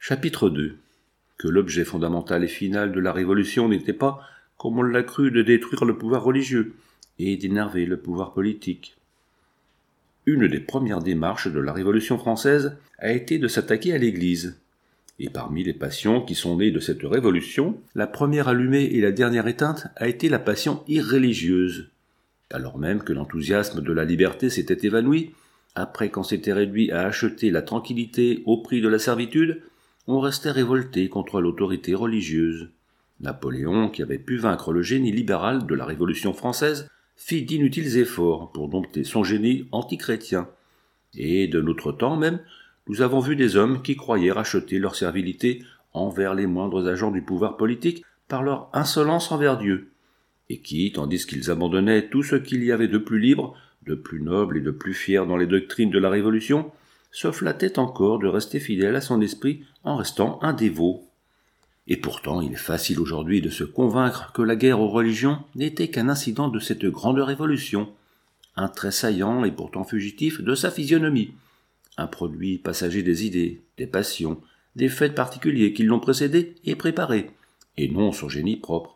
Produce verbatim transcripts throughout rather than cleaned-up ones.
Chapitre deux. Que l'objet fondamental et final de la Révolution n'était pas, comme on l'a cru, de détruire le pouvoir religieux et d'énerver le pouvoir politique. Une des premières démarches de la Révolution française a été de s'attaquer à l'Église. Et parmi les passions qui sont nées de cette révolution, la première allumée et la dernière éteinte a été la passion irreligieuse. Alors même que l'enthousiasme de la liberté s'était évanoui, après qu'on s'était réduit à acheter la tranquillité au prix de la servitude, on restait révolté contre l'autorité religieuse. Napoléon, qui avait pu vaincre le génie libéral de la Révolution française, fit d'inutiles efforts pour dompter son génie antichrétien. Et de notre temps même, nous avons vu des hommes qui croyaient racheter leur servilité envers les moindres agents du pouvoir politique par leur insolence envers Dieu, et qui, tandis qu'ils abandonnaient tout ce qu'il y avait de plus libre, de plus noble et de plus fier dans les doctrines de la Révolution, se flattaient encore de rester fidèles à son esprit en restant un dévot. Et pourtant, il est facile aujourd'hui de se convaincre que la guerre aux religions n'était qu'un incident de cette grande révolution, un trait saillant et pourtant fugitif de sa physionomie, un produit passager des idées, des passions, des faits particuliers qui l'ont précédé et préparé, et non son génie propre.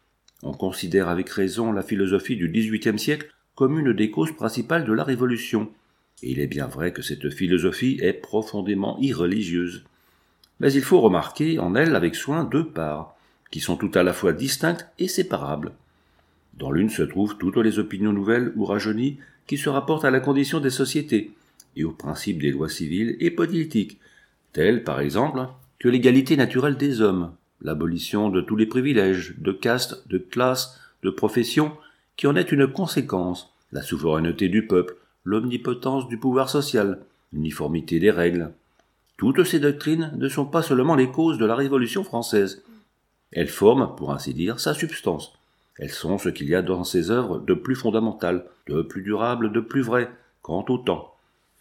On considère avec raison la philosophie du dix-huitième siècle comme une des causes principales de la Révolution, et il est bien vrai que cette philosophie est profondément irreligieuse. Mais il faut remarquer en elle avec soin deux parts, qui sont tout à la fois distinctes et séparables. Dans l'une se trouvent toutes les opinions nouvelles ou rajeunies qui se rapportent à la condition des sociétés et aux principes des lois civiles et politiques, telles par exemple que l'égalité naturelle des hommes, l'abolition de tous les privilèges, de castes, de classes, de professions, qui en est une conséquence, la souveraineté du peuple, l'omnipotence du pouvoir social, l'uniformité des règles. Toutes ces doctrines ne sont pas seulement les causes de la Révolution française. Elles forment, pour ainsi dire, sa substance. Elles sont ce qu'il y a dans ses œuvres de plus fondamental, de plus durable, de plus vrai, quant au temps.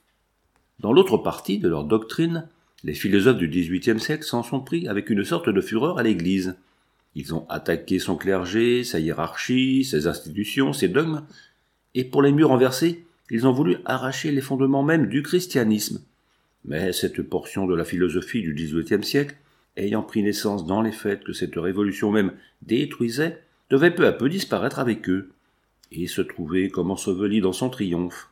Dans l'autre partie de leur doctrine, les philosophes du dix-huitième siècle s'en sont pris avec une sorte de fureur à l'Église. Ils ont attaqué son clergé, sa hiérarchie, ses institutions, ses dogmes, et pour les mieux renverser, ils ont voulu arracher les fondements même du christianisme. Mais cette portion de la philosophie du dix-huitième siècle, ayant pris naissance dans les faits que cette révolution même détruisait, devait peu à peu disparaître avec eux, et se trouver comme ensevelie dans son triomphe.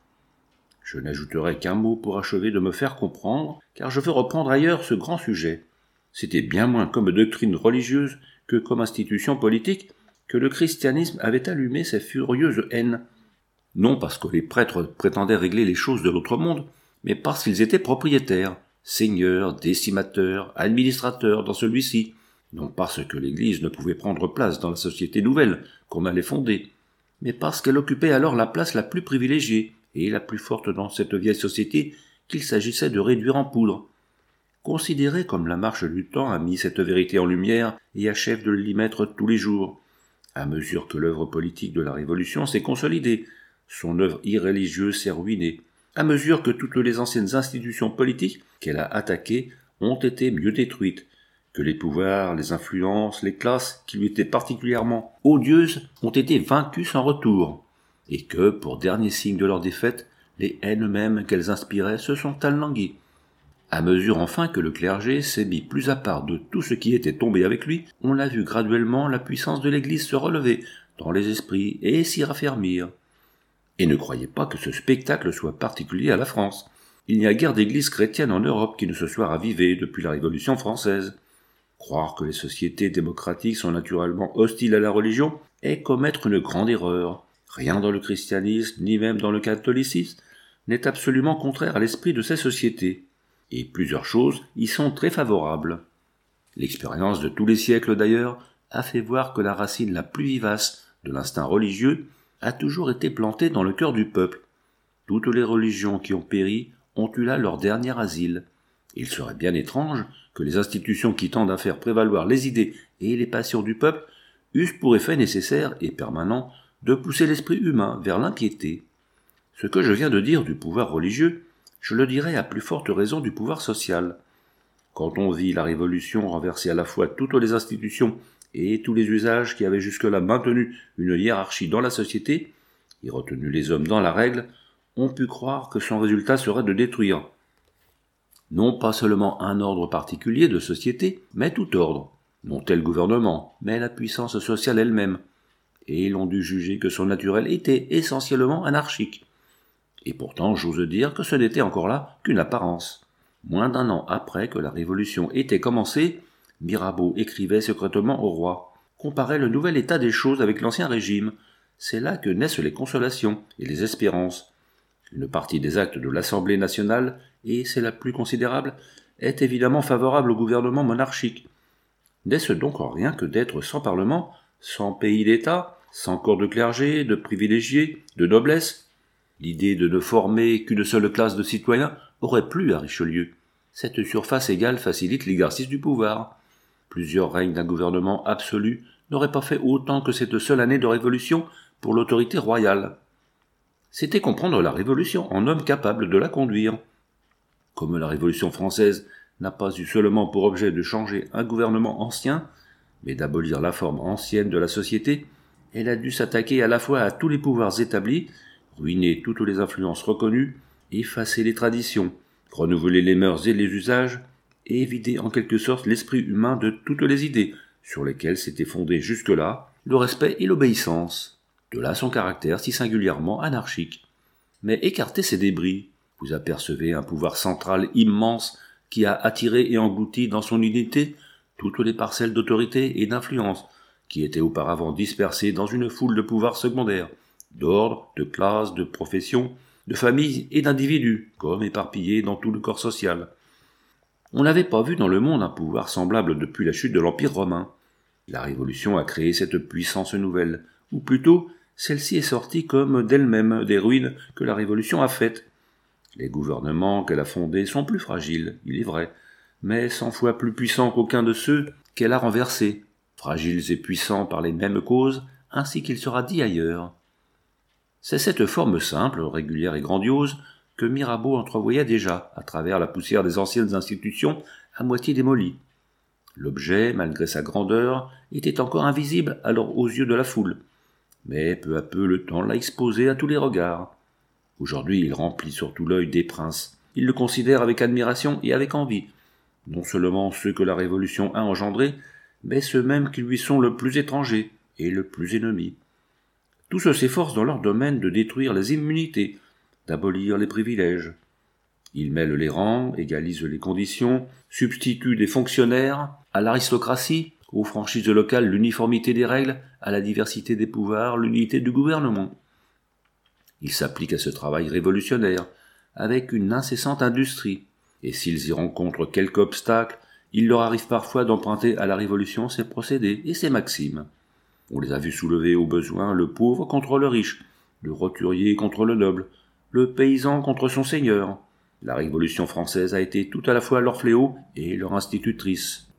Je n'ajouterai qu'un mot pour achever de me faire comprendre, car je veux reprendre ailleurs ce grand sujet. C'était bien moins comme doctrine religieuse que comme institution politique que le christianisme avait allumé ses furieuses haines. Non parce que les prêtres prétendaient régler les choses de l'autre monde, mais parce qu'ils étaient propriétaires, seigneurs, décimateurs, administrateurs dans celui-ci, non parce que l'Église ne pouvait prendre place dans la société nouvelle qu'on allait fonder, mais parce qu'elle occupait alors la place la plus privilégiée et la plus forte dans cette vieille société qu'il s'agissait de réduire en poudre. Considérez comme la marche du temps a mis cette vérité en lumière et achève de l'y mettre tous les jours. À mesure que l'œuvre politique de la Révolution s'est consolidée, son œuvre irreligieuse s'est ruinée, à mesure que toutes les anciennes institutions politiques qu'elle a attaquées ont été mieux détruites, que les pouvoirs, les influences, les classes qui lui étaient particulièrement odieuses ont été vaincues sans retour, et que, pour dernier signe de leur défaite, les haines mêmes qu'elles inspiraient se sont alanguies. À mesure enfin que le clergé s'est mis plus à part de tout ce qui était tombé avec lui, on a vu graduellement la puissance de l'Église se relever dans les esprits et s'y raffermir. Et ne croyez pas que ce spectacle soit particulier à la France. Il n'y a guère d'église chrétienne en Europe qui ne se soit ravivée depuis la Révolution française. Croire que les sociétés démocratiques sont naturellement hostiles à la religion est commettre une grande erreur. Rien dans le christianisme, ni même dans le catholicisme, n'est absolument contraire à l'esprit de ces sociétés. Et plusieurs choses y sont très favorables. L'expérience de tous les siècles d'ailleurs a fait voir que la racine la plus vivace de l'instinct religieux a toujours été plantée dans le cœur du peuple. Toutes les religions qui ont péri ont eu là leur dernier asile. Il serait bien étrange que les institutions qui tendent à faire prévaloir les idées et les passions du peuple eussent pour effet nécessaire et permanent de pousser l'esprit humain vers l'impiété. Ce que je viens de dire du pouvoir religieux, je le dirais à plus forte raison du pouvoir social. Quand on vit la Révolution renverser à la fois toutes les institutions et tous les usages qui avaient jusque-là maintenu une hiérarchie dans la société et retenu les hommes dans la règle, on put croire que son résultat serait de détruire, non pas seulement un ordre particulier de société, mais tout ordre, non tel gouvernement, mais la puissance sociale elle-même, et ils ont dû juger que son naturel était essentiellement anarchique. Et pourtant, j'ose dire que ce n'était encore là qu'une apparence. Moins d'un an après que la Révolution était commencée, Mirabeau écrivait secrètement au roi, comparait le nouvel état des choses avec l'ancien régime. C'est là que naissent les consolations et les espérances. Une partie des actes de l'Assemblée nationale, et c'est la plus considérable, est évidemment favorable au gouvernement monarchique. N'est-ce donc rien que d'être sans parlement, sans pays d'État, sans corps de clergé, de privilégiés, de noblesse? L'idée de ne former qu'une seule classe de citoyens aurait plu à Richelieu. Cette surface égale facilite l'exercice du pouvoir. Plusieurs règnes d'un gouvernement absolu n'auraient pas fait autant que cette seule année de révolution pour l'autorité royale. C'était comprendre la Révolution en homme capable de la conduire. Comme la Révolution française n'a pas eu seulement pour objet de changer un gouvernement ancien, mais d'abolir la forme ancienne de la société, elle a dû s'attaquer à la fois à tous les pouvoirs établis, ruiner toutes les influences reconnues, effacer les traditions, renouveler les mœurs et les usages, et vider en quelque sorte l'esprit humain de toutes les idées sur lesquelles s'était fondé jusque-là le respect et l'obéissance. De là son caractère si singulièrement anarchique. Mais écartez ces débris, vous apercevez un pouvoir central immense qui a attiré et englouti dans son unité toutes les parcelles d'autorité et d'influence qui étaient auparavant dispersées dans une foule de pouvoirs secondaires, d'ordre, de classes, de professions, de familles et d'individus, comme éparpillés dans tout le corps social. On n'avait pas vu dans le monde un pouvoir semblable depuis la chute de l'Empire romain. La Révolution a créé cette puissance nouvelle, ou plutôt, celle-ci est sortie comme d'elle-même des ruines que la Révolution a faites. Les gouvernements qu'elle a fondés sont plus fragiles, il est vrai, mais cent fois plus puissants qu'aucun de ceux qu'elle a renversés, fragiles et puissants par les mêmes causes, ainsi qu'il sera dit ailleurs. C'est cette forme simple, régulière et grandiose que Mirabeau entrevoyait déjà à travers la poussière des anciennes institutions à moitié démolies. L'objet, malgré sa grandeur, était encore invisible alors aux yeux de la foule, mais peu à peu le temps l'a exposé à tous les regards. Aujourd'hui il remplit surtout l'œil des princes, ils le considèrent avec admiration et avec envie, non seulement ceux que la Révolution a engendrés, mais ceux mêmes qui lui sont le plus étrangers et le plus ennemis. Tous s'efforcent dans leur domaine de détruire les immunités, d'abolir les privilèges. Ils mêlent les rangs, égalisent les conditions, substituent des fonctionnaires à l'aristocratie, aux franchises locales l'uniformité des règles, à la diversité des pouvoirs l'unité du gouvernement. Ils s'appliquent à ce travail révolutionnaire, avec une incessante industrie, et s'ils y rencontrent quelque obstacle, il leur arrive parfois d'emprunter à la Révolution ses procédés et ses maximes. On les a vus soulever au besoin le pauvre contre le riche, le roturier contre le noble, le paysan contre son seigneur. La Révolution française a été tout à la fois leur fléau et leur institutrice.